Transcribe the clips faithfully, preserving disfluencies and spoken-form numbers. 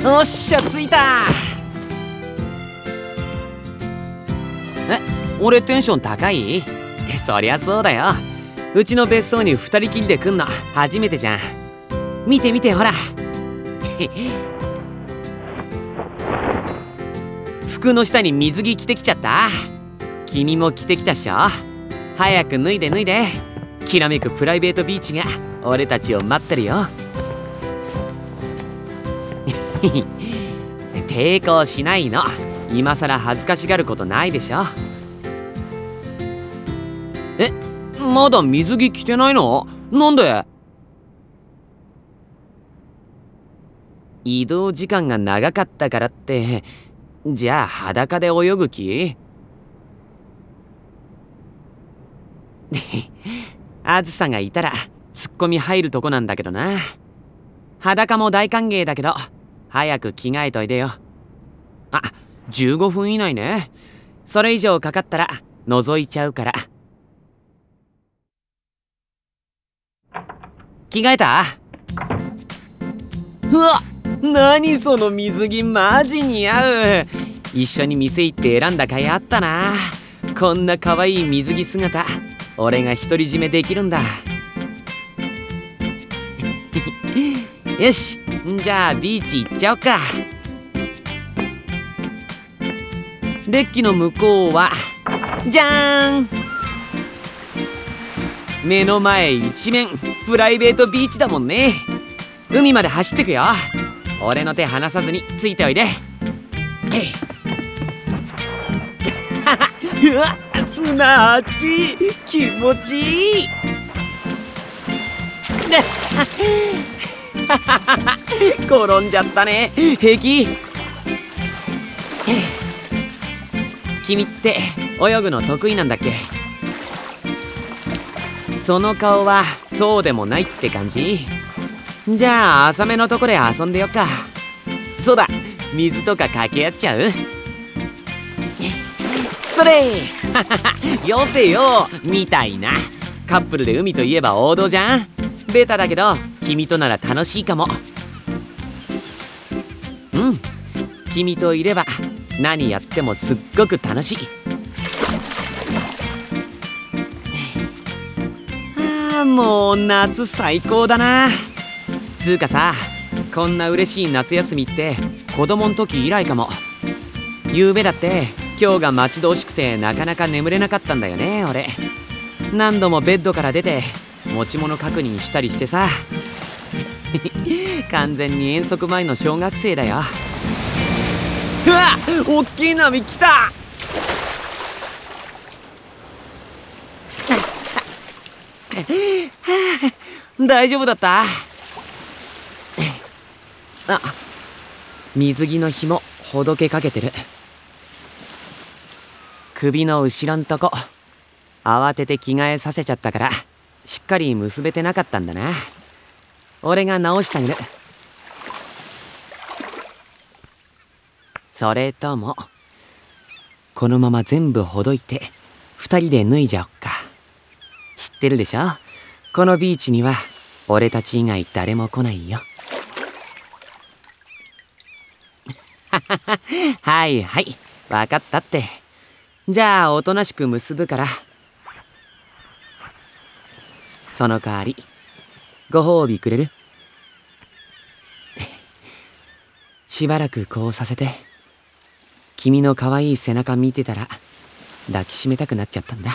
おっしゃ着いた。え、俺テンション高い？そりゃそうだよ。うちの別荘に二人きりで来んの初めてじゃん。見て見てほら服の下に水着着てきちゃった。君も着てきたっしょ。早く脱いで脱いで。きらめくプライベートビーチが俺たちを待ってるよ抵抗しないの。今さら恥ずかしがることないでしょ。え、まだ水着着てないの？なんで？移動時間が長かったからって。じゃあ裸で泳ぐ気？あずさがいたらツッコミ入るとこなんだけどな。裸も大歓迎だけど早く着替えといでよ。あ、じゅうごふん以内ね。それ以上かかったら覗いちゃうから。着替えた？うわ、何その水着マジ似合う。一緒に店行って選んだ甲斐あったな。こんな可愛い水着姿俺が独り占めできるんだよし、じゃあビーチ行っちゃおうか。デッキの向こうはじゃーん、目の前一面プライベートビーチだもんね。海まで走ってくよ。俺の手離さずについておいで。うわ、砂あっち気持ちいい転んじゃったね。平気？君って泳ぐの得意なんだっけ？その顔はそうでもないって感じ？じゃあ浅めのとこで遊んでよっか。そうだ、水とか掛け合っちゃう？それよせよみたいな。カップルで海といえば王道じゃん。ベタだけど君となら楽しいかも。うん、君といれば何やってもすっごく楽しい。ああ、もう夏最高だな。つうかさ、こんな嬉しい夏休みって子供ん時以来かも。ゆうべだって今日が待ち遠しくてなかなか眠れなかったんだよね俺。何度もベッドから出て持ち物確認したりしてさ完全に遠足前の小学生だよ。うわっ、おっきい波来た大丈夫だった？あ、水着の紐ほどけかけてる。首の後ろんとこ慌てて着替えさせちゃったからしっかり結べてなかったんだな。俺が直してあげる。それともこのまま全部ほどいて二人で脱いじゃおっか。知ってるでしょ、このビーチには俺たち以外誰も来ないよはいはい、分かったって。じゃあおとなしく結ぶから。その代わりご褒美くれる？しばらくこうさせて。君の可愛い背中見てたら抱きしめたくなっちゃったんだ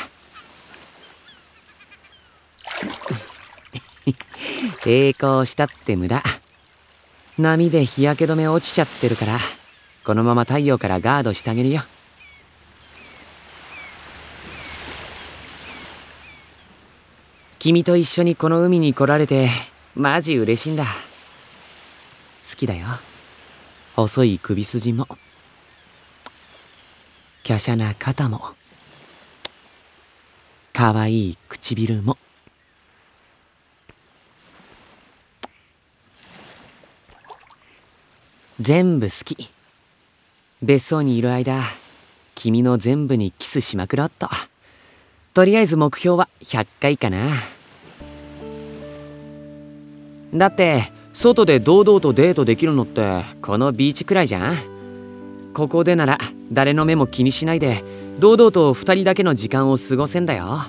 抵抗したって無駄。波で日焼け止め落ちちゃってるからこのまま太陽からガードしてあげるよ。君と一緒にこの海に来られてマジ嬉しいんだ。好きだよ、細い首筋も華奢な肩も可愛い唇も。全部好き。別荘にいる間君の全部にキスしまくろっと。とりあえず目標はひゃっかいかな。だって外で堂々とデートできるのってこのビーチくらいじゃん。ここでなら誰の目も気にしないで堂々と二人だけの時間を過ごせんだよ。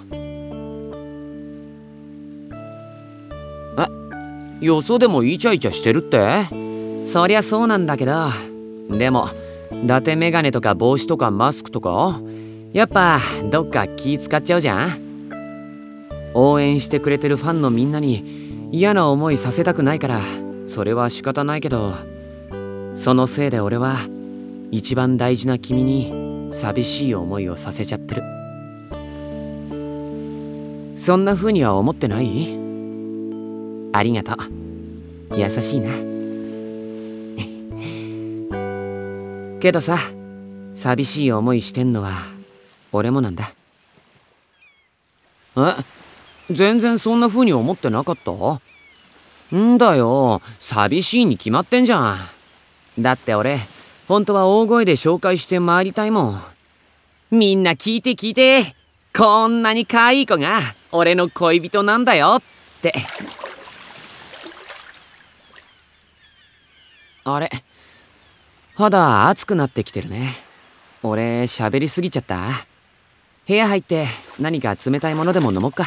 え、よそでもイチャイチャしてるって？そりゃそうなんだけど、でも伊達メガネとか帽子とかマスクとかやっぱどっか気使っちゃうじゃん。応援してくれてるファンのみんなに嫌な思いさせたくないからそれは仕方ないけど、そのせいで俺は一番大事な君に寂しい思いをさせちゃってる。そんな風には思ってない？ありがとう、優しいな。けどさ、寂しい思いしてんのは俺もなんだ。え、全然そんな風に思ってなかった？んだよ、寂しいに決まってんじゃん。だって俺本当は大声で紹介して回りたいもん。みんな聞いて聞いて、こんなに可愛い子が俺の恋人なんだよって。あれ、肌熱くなってきてるね。俺喋りすぎちゃった？部屋入って何か冷たいものでも飲もっか。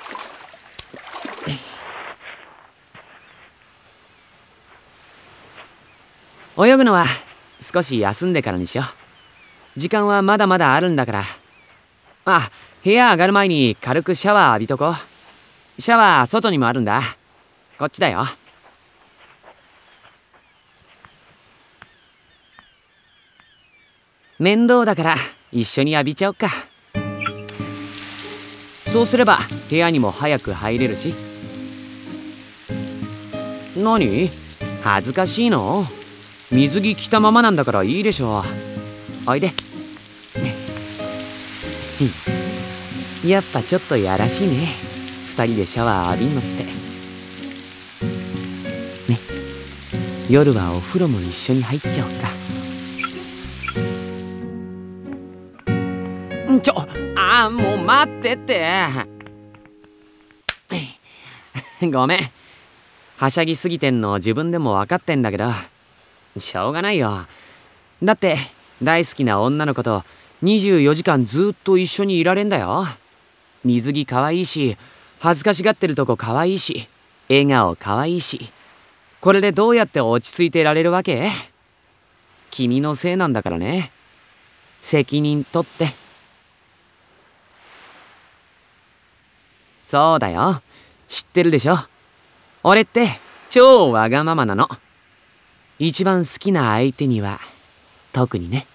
泳ぐのは少し休んでからにしよう。時間はまだまだあるんだから。あ、部屋上がる前に軽くシャワー浴びとこう。シャワー外にもあるんだ。こっちだよ。面倒だから一緒に浴びちゃおっか。そうすれば部屋にも早く入れるし。何？恥ずかしいの？水着着たままなんだからいいでしょ。おいで。やっぱちょっとやらしいね、二人でシャワー浴びんのってね。夜はお風呂も一緒に入っちゃおうか。ちょ、あーもう待ってって。ごめん、はしゃぎすぎてんの自分でも分かってんだけど、しょうがないよ。だって大好きな女の子とにじゅうよじかんずっと一緒にいられんだよ。水着かわいいし、恥ずかしがってるとこかわいいし、笑顔かわいいし、これでどうやって落ち着いてられるわけ？君のせいなんだからね。責任取って。そうだよ、知ってるでしょ。俺って超わがままなの。一番好きな相手には特にね。